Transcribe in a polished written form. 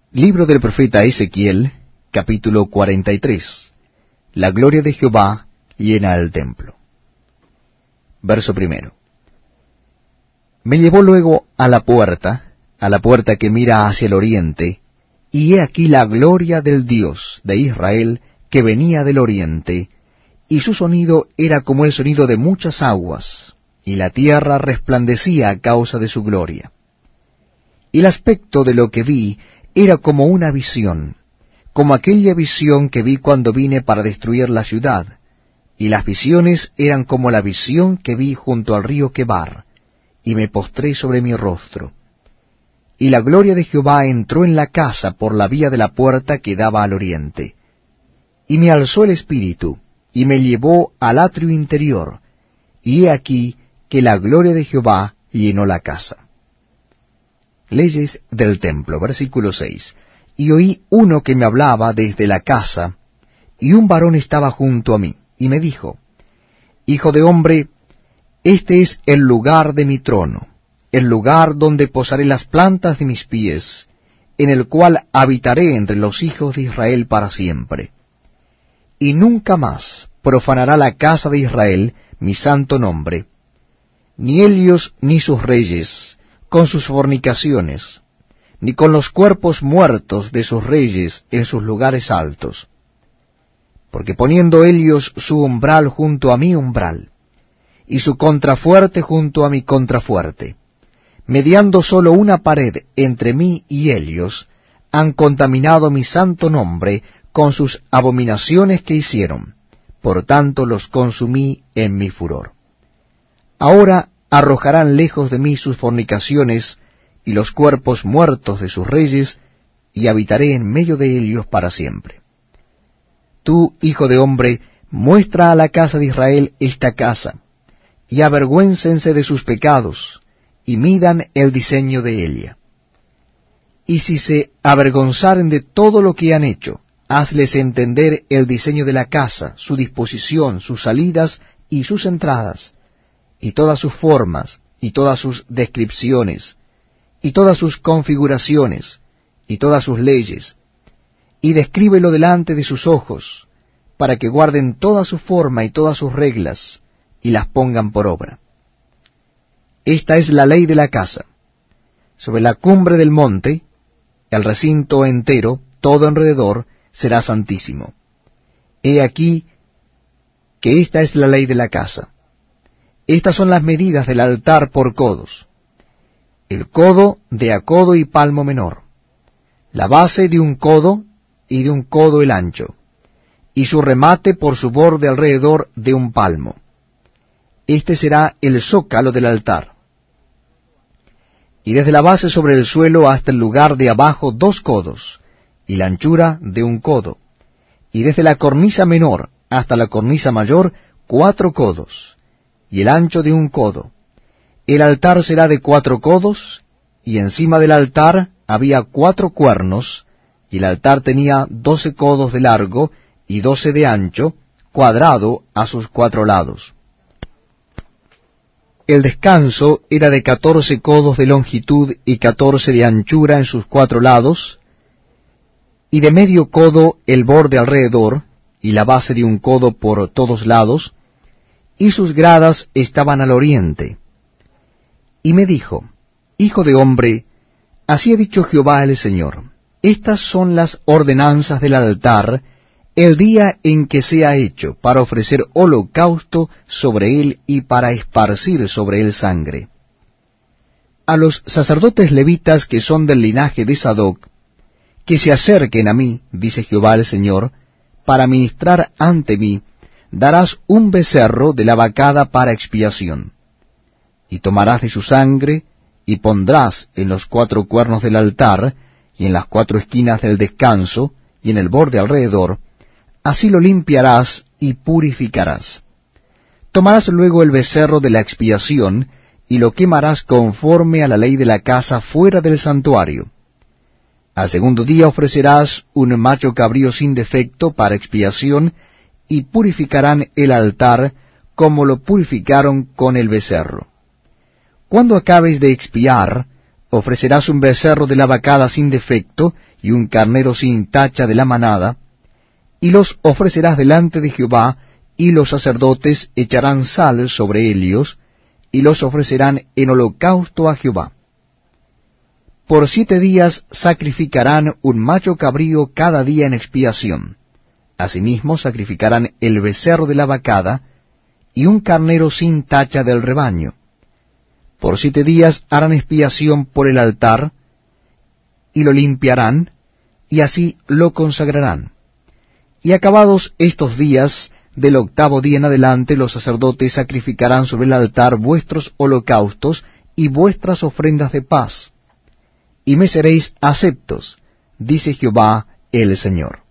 Libro del profeta Ezequiel, capítulo 43. La gloria de Jehová llena el templo. Verso primero. Me llevó luego a la puerta que mira hacia el oriente, y he aquí la gloria del Dios de Israel que venía del oriente, y su sonido era como el sonido de muchas aguas, y la tierra resplandecía a causa de su gloria. Y el aspecto de lo que vi era como una visión, como aquella visión que vi cuando vine para destruir la ciudad, y las visiones eran como la visión que vi junto al río Quebar, y me postré sobre mi rostro. Y la gloria de Jehová entró en la casa por la vía de la puerta que daba al oriente. Y me alzó el espíritu, y me llevó al atrio interior, y he aquí que la gloria de Jehová llenó la casa. Leyes del templo, versículo 6. Y oí uno que me hablaba desde la casa, y un varón estaba junto a mí, y me dijo, Hijo de hombre, este es el lugar de mi trono, el lugar donde posaré las plantas de mis pies, en el cual habitaré entre los hijos de Israel para siempre. Y nunca más profanará la casa de Israel mi santo nombre, ni ellos ni sus reyes, con sus fornicaciones, ni con los cuerpos muertos de sus reyes en sus lugares altos. Porque poniendo ellos su umbral junto a mi umbral, y su contrafuerte junto a mi contrafuerte, mediando sólo una pared entre mí y ellos, han contaminado mi santo nombre con sus abominaciones que hicieron, por tanto los consumí en mi furor. Ahora arrojarán lejos de mí sus fornicaciones y los cuerpos muertos de sus reyes, y habitaré en medio de ellos para siempre. Tú, hijo de hombre, muestra a la casa de Israel esta casa, y avergüéncense de sus pecados, y midan el diseño de ella. Y si se avergonzaren de todo lo que han hecho, hazles entender el diseño de la casa, su disposición, sus salidas y sus entradas, y todas sus formas, y todas sus descripciones, y todas sus configuraciones, y todas sus leyes, y descríbelo delante de sus ojos, para que guarden toda su forma y todas sus reglas, y las pongan por obra. Esta es la ley de la casa. Sobre la cumbre del monte, el recinto entero, todo alrededor, será santísimo. He aquí que esta es la ley de la casa. Estas son las medidas del altar por codos. El codo de a codo y palmo menor. La base de un codo y de un codo el ancho. Y su remate por su borde alrededor de un palmo. Este será el zócalo del altar. Y desde la base sobre el suelo hasta el lugar de abajo 2 codos, y la anchura de un codo. Y desde la cornisa menor hasta la cornisa mayor 4 codos. Y el ancho de un codo. El altar será de 4 codos, y encima del altar había 4 cuernos, y el altar tenía 12 codos de largo y 12 de ancho, cuadrado a sus 4 lados. El descanso era de 14 codos de longitud y 14 de anchura en sus 4 lados, y de medio codo el borde alrededor, y la base de un codo por todos lados, y sus gradas estaban al oriente. Y me dijo, Hijo de hombre, así ha dicho Jehová el Señor, estas son las ordenanzas del altar, el día en que sea hecho, para ofrecer holocausto sobre él y para esparcir sobre él sangre. A los sacerdotes levitas que son del linaje de Sadoc, que se acerquen a mí, dice Jehová el Señor, para ministrar ante mí, darás un becerro de la vacada para expiación. Y tomarás de su sangre, y pondrás en los 4 cuernos del altar, y en las 4 esquinas del descanso, y en el borde alrededor, así lo limpiarás y purificarás. Tomarás luego el becerro de la expiación, y lo quemarás conforme a la ley de la casa fuera del santuario. Al segundo día ofrecerás un macho cabrío sin defecto para expiación, y purificarán el altar como lo purificaron con el becerro. Cuando acabes de expiar, ofrecerás un becerro de la vacada sin defecto, y un carnero sin tacha de la manada, y los ofrecerás delante de Jehová, y los sacerdotes echarán sal sobre ellos, y los ofrecerán en holocausto a Jehová. Por 7 días sacrificarán un macho cabrío cada día en expiación. Asimismo sacrificarán el becerro de la vacada, y un carnero sin tacha del rebaño. Por 7 días harán expiación por el altar, y lo limpiarán, y así lo consagrarán. Y acabados estos días, del 8º día en adelante, los sacerdotes sacrificarán sobre el altar vuestros holocaustos y vuestras ofrendas de paz. Y me seréis aceptos, dice Jehová el Señor.